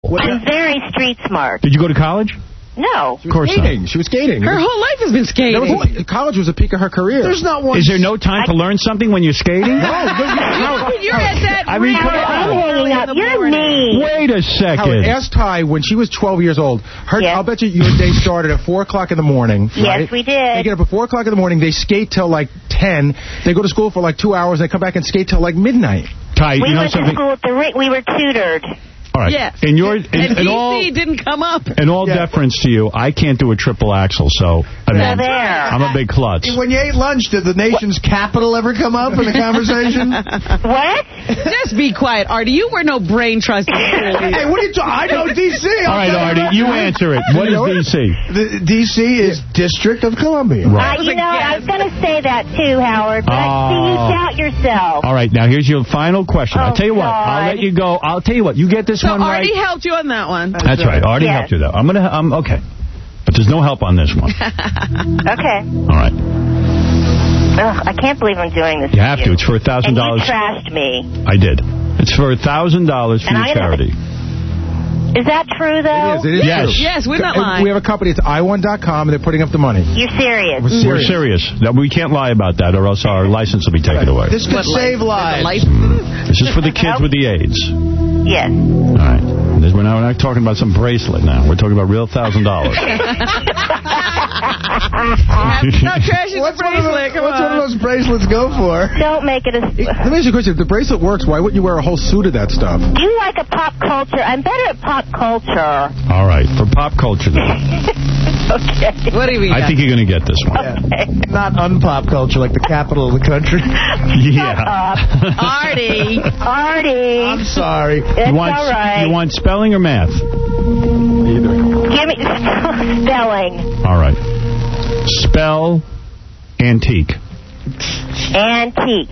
I'm very street smart. Did you go to college? No. Of course not. She was skating. Her whole life has been skating. College was a peak of her career. There's not one. Is there no time to learn something when you're skating? No. You're at that. I mean, come on. You're mean. Wait a second. Ask Ty when she was 12 years old. I'll bet you your day started at 4 o'clock in the morning. Right? Yes, we did. They get up at 4 o'clock in the morning. They skate till like 10. They go to school for like 2 hours. They come back and skate till like midnight. Ty, We you know went to something? school at the Ring. We were tutored. All right. Yes. In DC didn't come up. In all deference to you, I can't do a triple axel, so there. I'm a big klutz. When you ate lunch, did the nation's capital ever come up in the conversation? What? Just be quiet, Artie. You were no brain trust. Hey, what are you talking? I know D.C. All right, Artie, you answer it. What is D.C.? The D.C. is District of Columbia. Right. I was going to say that too, Howard, but I see you doubt yourself. All right, now here's your final question. I'll tell you what. I'll let you go. I'll tell you what. You get this So one right. Artie helped you on that one. That's right. Artie helped you, though. Okay. But there's no help on this one. Okay. All right. Ugh, I can't believe I'm doing this. You have to. It's for $1,000. And you trashed me. I did. It's for $1,000 for your charity. Is that true, though? It is Yes. true. Yes, we're not lying. We have a company. It's i1.com, and they're putting up the money. You're serious? We're serious. We can't lie about that, or else our license will be taken away. This could save lives. This is for the kids with the AIDS. Yes. All right. We're not talking about some bracelet now. We're talking about real $1,000. No trashing the bracelet. Come What's one of on. those bracelets go for? Don't make it a... Let me ask you a question. If the bracelet works, why wouldn't you wear a whole suit of that stuff? Do you like a pop culture? I'm better at pop culture. All right. For pop culture, then. Okay. What do you mean? I think you're going to get this one. Okay. Not unpop culture like the capital of the country. Yeah. Artie. I'm sorry. It's all right. You want spelling or math? Give me spelling. All right. Spell antique. Antique.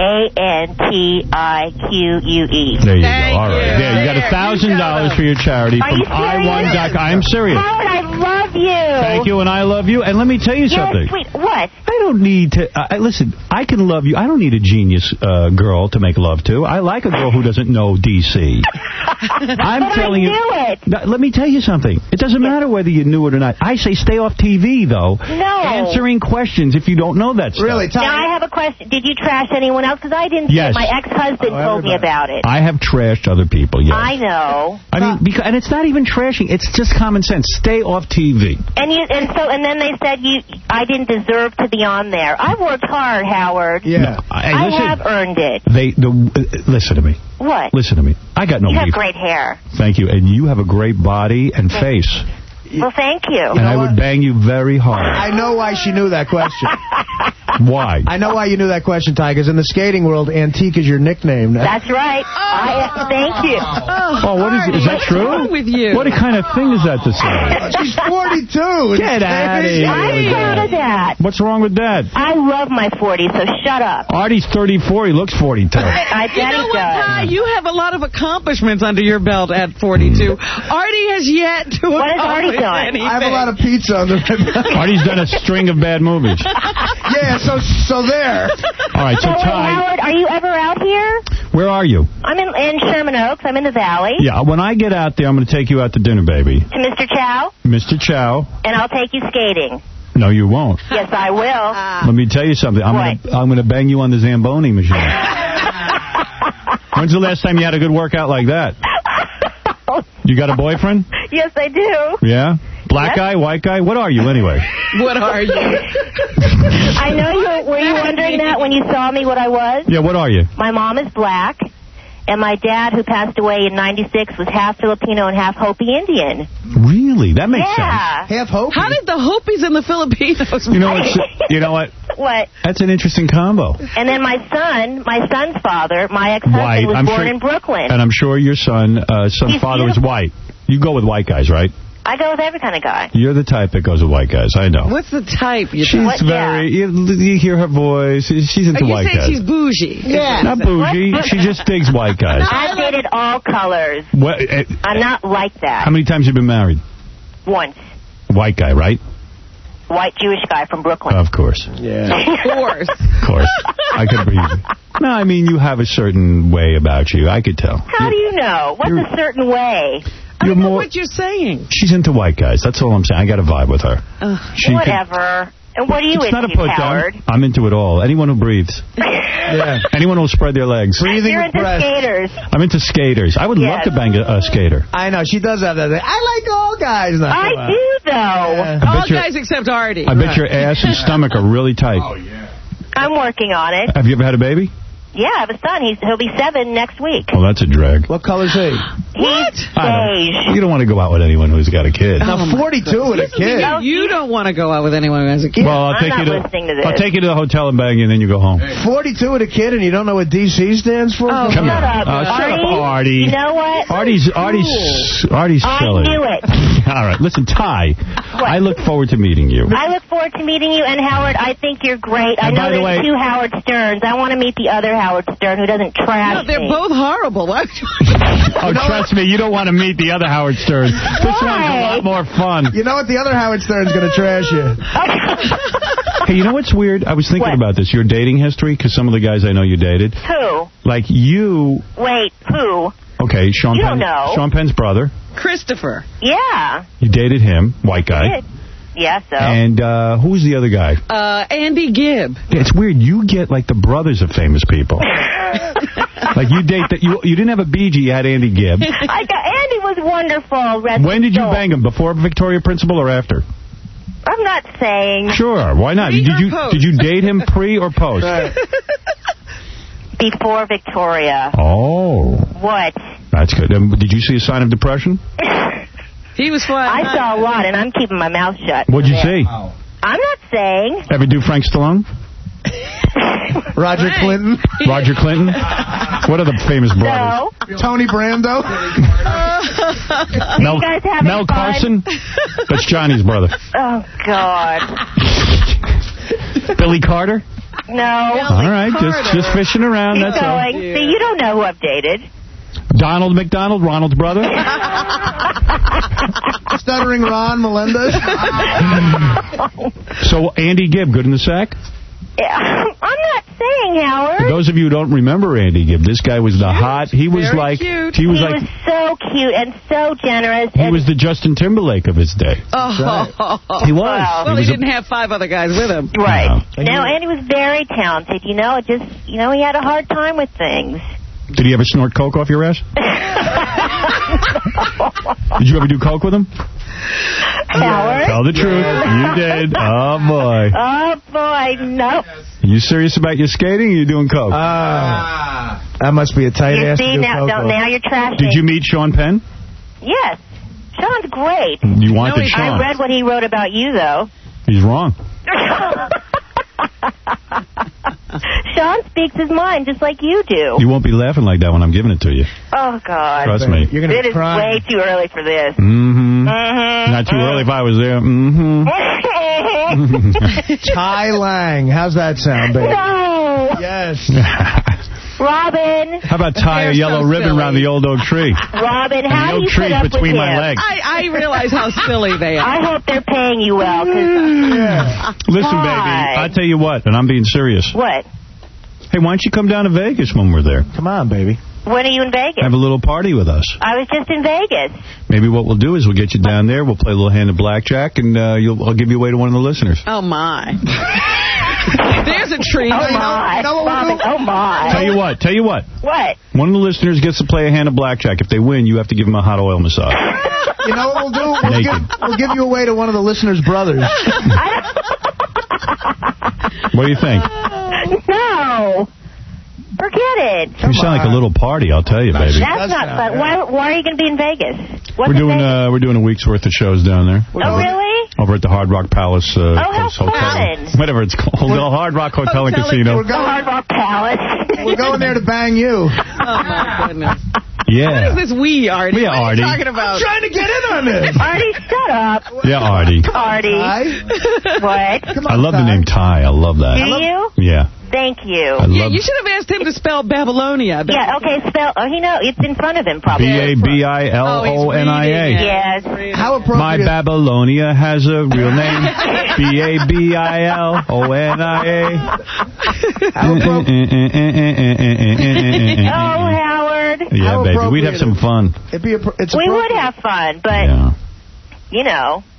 A-N-T-I-Q-U-E. There you go. Thank All right. you. There, you got $1,000 for your charity Are from you serious? I1.com. I'm serious. Howard, I love you. Thank you, and I love you. And let me tell you You're something. sweet. What? I don't need to... listen, I can love you. I don't need a genius girl to make love to. I like a girl who doesn't know D.C. I'm telling you... I knew it. Let me tell you something. It doesn't matter whether you knew it or not. I say stay off TV, though. No. Answering questions if you don't know that stuff. Really, Tom? Now, I have a question. Did you trash anyone else? Because I didn't. Yes. My ex-husband told me about it. I have trashed other people, yes. I know. I mean, and it's not even trashing. It's just common sense. Stay off TV. And then they said I didn't deserve to be on there. I worked hard, Howard. Yeah. No, I have earned it. Listen to me. What? Listen to me. I got no You have beef. great hair. Thank you. And you have a great body and face. Well, thank you. And I would bang you very hard. I know why she knew that question. Why? I know why you knew that question, Ty, because in the skating world, Antique is your nickname. That's right. Thank you. Oh, what is that true? What's wrong with you? What kind of thing is that to say? She's 42. Get out of here. I'm proud of that. What's wrong with that? I love my 40, so shut up. Artie's 34. He looks 42. I bet You know he what, does. Ty? You have a lot of accomplishments under your belt at 42. Artie has yet to What has Artie accomplish done? anything. I have a lot of pizza on the Artie's done a string of bad movies. Yeah, so there. All right, so Wait, Ty, Howard, are you ever out here? where are you? I'm in Sherman Oaks. I'm in the Valley. Yeah, when I get out there, I'm going to take you out to dinner, baby. To Mr. Chow, Mr. Chow. and I'll take you skating. No, you won't. Yes, I will. Let me tell you something. I'm going to bang you on the Zamboni machine. When's the last time you had a good workout like that? You got a boyfriend? Yes, I do. Yeah? Black Yep. guy, white guy? What are you anyway? What are you? I know you. Were you wondering that when you saw me what I was? Yeah, what are you? My mom is black, and my dad, who passed away in '96, was half Filipino and half Hopi Indian. Really? That makes sense. Half Hopi. How did the Hopis and the Filipinos... You know what? What? That's an interesting combo. And then my son's father, my ex-husband, White. was I'm born sure- in Brooklyn. And I'm sure your son's He's father is beautiful. white. You go with white guys, right? I go with every kind of guy. You're the type that goes with white guys. I know. What's the type? She's What? very... You hear her voice. She's into Are you white saying guys. she's bougie? Yeah. Not bougie. She just digs white guys. I've dated all colors. What, I'm not like that. how many times have you been married? Once. White guy, right? White Jewish guy from Brooklyn. Of course. Yeah. Of course. Of course. I could breathe. No, I mean, you have a certain way about you. I could tell. How do you know? What's a certain way? I don't know what you're saying. She's into white guys. That's all I'm saying. I got a vibe with her. Whatever. And what are you It's not a into, put Howard? down. I'm into it all. Anyone who breathes. Yeah. Anyone who'll spread their legs. Breathing You're with into breath. skaters. I'm into skaters. I would love to bang a skater. I know, she does have that thing. I like all guys. I do, though. Yeah. All guys except Artie. I bet your ass and stomach are really tight. Oh, yeah. I'm working on it. Have you ever had a baby? Yeah, I have a son. He'll be 7 next week. Well, that's a drag. What color's he? He's beige. You don't want to go out with anyone who's got a kid. Now, 42 with a kid. You don't want to go out with anyone who has a kid. Well, I'm not listening to this. I'll take you to the hotel and bang you, and then you go home. 42 with a kid, and you don't know what DC stands for? Oh, Come shut on. up, Shut up, Artie. You know what? Artie's silly. I knew it. All right, listen, Ty, I look forward to meeting you. I look forward to meeting you, and Howard, I think you're great. I And by know the way- there's 2 Howard Sterns. I want to meet the other Howard Stern who doesn't trash No, they're me. both horrible. Why? Oh, trust me, you don't want to meet the other Howard Stern. This one's a lot more fun. You know what? The other Howard Stern's going to trash you. Hey, you know what's weird? I was thinking about this. Your dating history, because some of the guys I know you dated. Who? Like you. Wait, who? Okay, Sean You Penn. don't know. Sean Penn's brother. Christopher. Yeah. You dated him, white guy. Yeah, so. And who was the other guy? Andy Gibb. Yeah, it's weird. You get like the brothers of famous people. Like you date that. You didn't have a Bee Gee, you had Andy Gibb. Andy was wonderful. When did you bang him? Before Victoria Principal or after? I'm not saying. Sure, why not? Pre Did or you post? did you date him pre or post? Before Victoria. Oh, What? that's good. Did you see a sign of depression? He was fun. I saw a lot, and I'm keeping my mouth shut. What'd you see? I'm not saying. Ever do Frank Stallone? Roger Clinton. Roger Clinton? What are the famous brothers? No. Tony Brando. Mel, You guys having Mel fun? Carson? That's Johnny's brother. Oh, God. Billy Carter? No. All right, just fishing around, Keep that's all. going. See, you don't know who I've dated. Donald McDonald, Ronald's brother? Stuttering Ron Melendez. So Andy Gibb, good in the sack? Yeah, I'm not saying, Howard. For those of you who don't remember Andy Gibb, this guy was the hot. He was Very like cute. he was He like was so cute and so generous. he and was the Justin Timberlake of his day. Oh. He was. Wow. Well, he he was didn't have 5 other guys with him. Right. No. No, Andy was very talented. You know, it just, he had a hard time with things. Did he ever snort coke off your ass? Did you ever do coke with him? Howard? Tell the truth. You did. Oh, boy. Oh, boy, no. Are you serious about your skating or are you doing coke? That must be a tight You ass see, to do now, coke. now you're trashing. Did you meet Sean Penn? Yes. Sean's great. You wanted I Sean. read what he wrote about you, though. He's wrong. Sean speaks his mind just like you do. You won't be laughing like that when I'm giving it to you. Oh, God. Trust me. You're gonna It be is crying. way too early for this. Mm-hmm. Mm-hmm. Not too early if I was there. Mm-hmm. Ty Lang. How's that sound, baby? No. Yes. Robin. How about tie a They're yellow so ribbon silly. around the old oak tree? Robin, And how the do you oak tree's put up with between him? my legs. I realize how silly they are. I hope they're paying you well. 'Cause Listen, Why? baby, I'll tell you what, and I'm being serious. what? Hey, why don't you come down to Vegas when we're there? Come on, baby. When are you in Vegas? Have a little party with us. I was just in Vegas. Maybe what we'll do is we'll get you down there, we'll play a little hand of blackjack, and I'll give you away to one of the listeners. Oh, my. There's a treat. Oh, my. you know what we'll Robin, do? oh, my. Tell you what. What? One of the listeners gets to play a hand of blackjack. If they win, you have to give them a hot oil massage. You know what we'll do? Naked. We'll give you away to one of the listeners' brothers. What do you think? No. Forget it. You sound like a little party, I'll tell you, baby. That's not fun. Why are you going to be in Vegas? What's We're in Vegas? doing a week's worth of shows down there. Oh, really? Over at the Hard Rock Palace how Hotel. fun. Whatever it's called. The Hard Rock Hotel and Hotel Casino. The Hard Rock Palace. We're going there to bang you. Oh, my goodness. Yeah. What is this we, Artie? Yeah, what are Artie. you talking about? Trying to get in on this. Artie, shut up. Yeah, Artie. Artie. Ty? What? Come on, I love the Ty. name Ty. I love that. Do you? Yeah. Thank you. I Yeah, love you should have asked him to spell Babylonia. Yeah, okay, spell. Oh, he knows. It's in front of him, probably. Babilonia. Yes. How How appropriate. My Babylonia has a real name. Babilonia. Oh, Howard. Yeah, baby, we'd have some fun. We would have fun, but, you know.